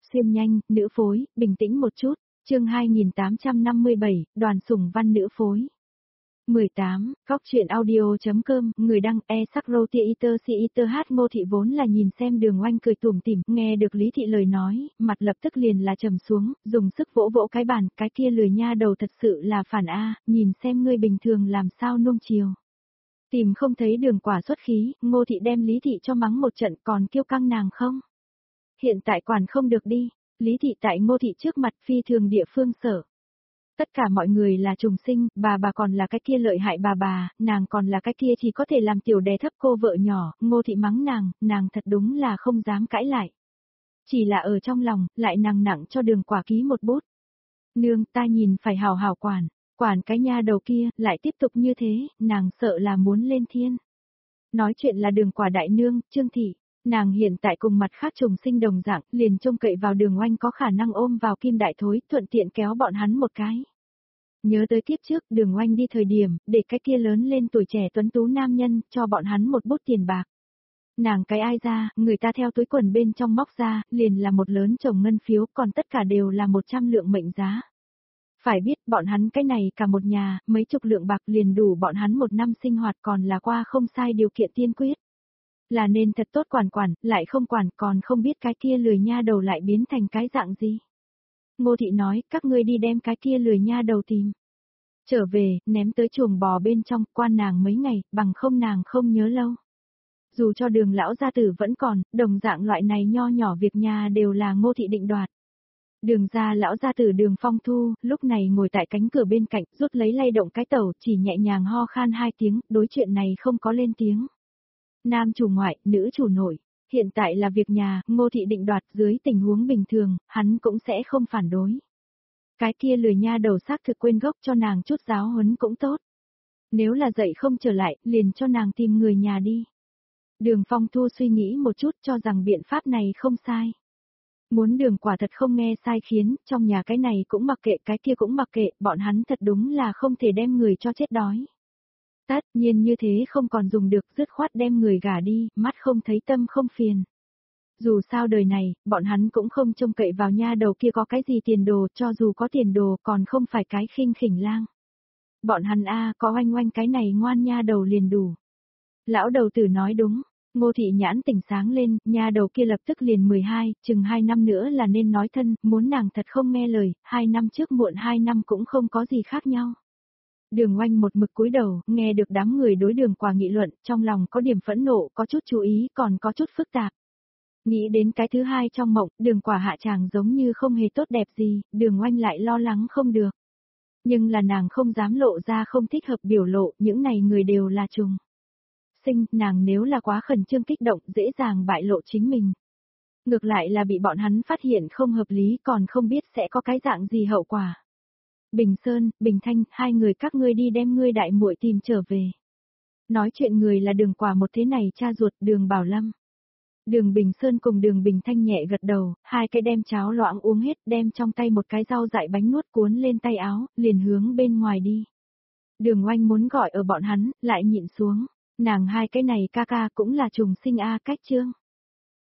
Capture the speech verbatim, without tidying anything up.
Xuyên nhanh, nữ phối, bình tĩnh một chút, chương hai nghìn tám trăm năm mươi bảy, đoàn sủng văn nữ phối. mười tám, Cóc truyện audio.com, người đăng e sắc rô tia iter si iter hát Ngô Thị vốn là nhìn xem Đường Oanh cười tủm tỉm, nghe được Lý Thị lời nói, mặt lập tức liền là trầm xuống, dùng sức vỗ vỗ cái bàn, cái kia lười nha đầu thật sự là phản a, nhìn xem ngươi bình thường làm sao nuông chiều. Tìm không thấy Đường Quả xuất khí, Ngô Thị đem Lý Thị cho mắng một trận còn kiêu căng nàng không? Hiện tại quản không được đi, Lý Thị tại Ngô Thị trước mặt phi thường địa phương sở. Tất cả mọi người là trùng sinh, bà bà còn là cái kia lợi hại bà bà, nàng còn là cái kia chỉ có thể làm tiểu đè thấp cô vợ nhỏ, Ngô Thị mắng nàng, nàng thật đúng là không dám cãi lại. Chỉ là ở trong lòng, lại nàng nặng cho Đường Quả ký một bút. Nương, ta nhìn phải hào hào quản, quản cái nha đầu kia, lại tiếp tục như thế, nàng sợ là muốn lên thiên. Nói chuyện là Đường Quả đại nương, Trương Thị. Nàng hiện tại cùng mặt khác trùng sinh đồng dạng, liền trông cậy vào Đường Oanh có khả năng ôm vào kim đại thối, thuận tiện kéo bọn hắn một cái. Nhớ tới kiếp trước, Đường Oanh đi thời điểm, để cái kia lớn lên tuổi trẻ tuấn tú nam nhân, cho bọn hắn một bút tiền bạc. Nàng cái ai ra, người ta theo túi quần bên trong móc ra, liền là một lớn chồng ngân phiếu, còn tất cả đều là một trăm lượng mệnh giá. Phải biết, bọn hắn cái này cả một nhà, mấy chục lượng bạc liền đủ bọn hắn một năm sinh hoạt còn là qua không sai điều kiện tiên quyết. Là nên thật tốt quản quản, lại không quản còn không biết cái kia lười nha đầu lại biến thành cái dạng gì. Ngô Thị nói, các ngươi đi đem cái kia lười nha đầu tìm. Trở về, ném tới chuồng bò bên trong, quan nàng mấy ngày, bằng không nàng không nhớ lâu. Dù cho Đường lão gia tử vẫn còn, đồng dạng loại này nho nhỏ việc nhà đều là Ngô Thị định đoạt. Đường gia lão gia tử Đường Phong Thu, lúc này ngồi tại cánh cửa bên cạnh, rút lấy lay động cái tẩu, chỉ nhẹ nhàng ho khan hai tiếng, đối chuyện này không có lên tiếng. Nam chủ ngoại, nữ chủ nội, hiện tại là việc nhà, Ngô Thị định đoạt dưới tình huống bình thường, hắn cũng sẽ không phản đối. Cái kia lười nha đầu xác thực quên gốc cho nàng chút giáo huấn cũng tốt. Nếu là dậy không trở lại, liền cho nàng tìm người nhà đi. Đường Phong Thu suy nghĩ một chút cho rằng biện pháp này không sai. Muốn Đường quả thật không nghe sai khiến, trong nhà cái này cũng mặc kệ cái kia cũng mặc kệ, bọn hắn thật đúng là không thể đem người cho chết đói. Tất nhiên như thế không còn dùng được, dứt khoát đem người gả đi, mắt không thấy tâm không phiền. Dù sao đời này, bọn hắn cũng không trông cậy vào nha đầu kia có cái gì tiền đồ, cho dù có tiền đồ còn không phải cái khinh khỉnh lang. Bọn hắn a có oanh oanh cái này ngoan nha đầu liền đủ. Lão đầu tử nói đúng, Ngô Thị nhãn tỉnh sáng lên, nha đầu kia lập tức liền mười hai, chừng hai năm nữa là nên nói thân, muốn nàng thật không nghe lời, hai năm trước muộn hai năm cũng không có gì khác nhau. Đường Oanh một mực cúi đầu, nghe được đám người đối Đường Quả nghị luận, trong lòng có điểm phẫn nộ, có chút chú ý, còn có chút phức tạp. Nghĩ đến cái thứ hai trong mộng, Đường Quả hạ chàng giống như không hề tốt đẹp gì, Đường Oanh lại lo lắng không được. Nhưng là nàng không dám lộ ra không thích hợp biểu lộ, những này người đều là trùng sinh, nàng nếu là quá khẩn trương kích động, dễ dàng bại lộ chính mình. Ngược lại là bị bọn hắn phát hiện không hợp lý còn không biết sẽ có cái dạng gì hậu quả. Bình Sơn, Bình Thanh, hai người các ngươi đi đem ngươi đại muội tìm trở về. Nói chuyện người là Đường Quả một thế này cha ruột Đường Bảo Lâm. Đường Bình Sơn cùng Đường Bình Thanh nhẹ gật đầu, hai cái đem cháo loãng uống hết, đem trong tay một cái rau dại bánh nuốt cuốn lên tay áo, liền hướng bên ngoài đi. Đường Oanh muốn gọi ở bọn hắn, lại nhịn xuống, nàng hai cái này ca ca cũng là trùng sinh a cách chương.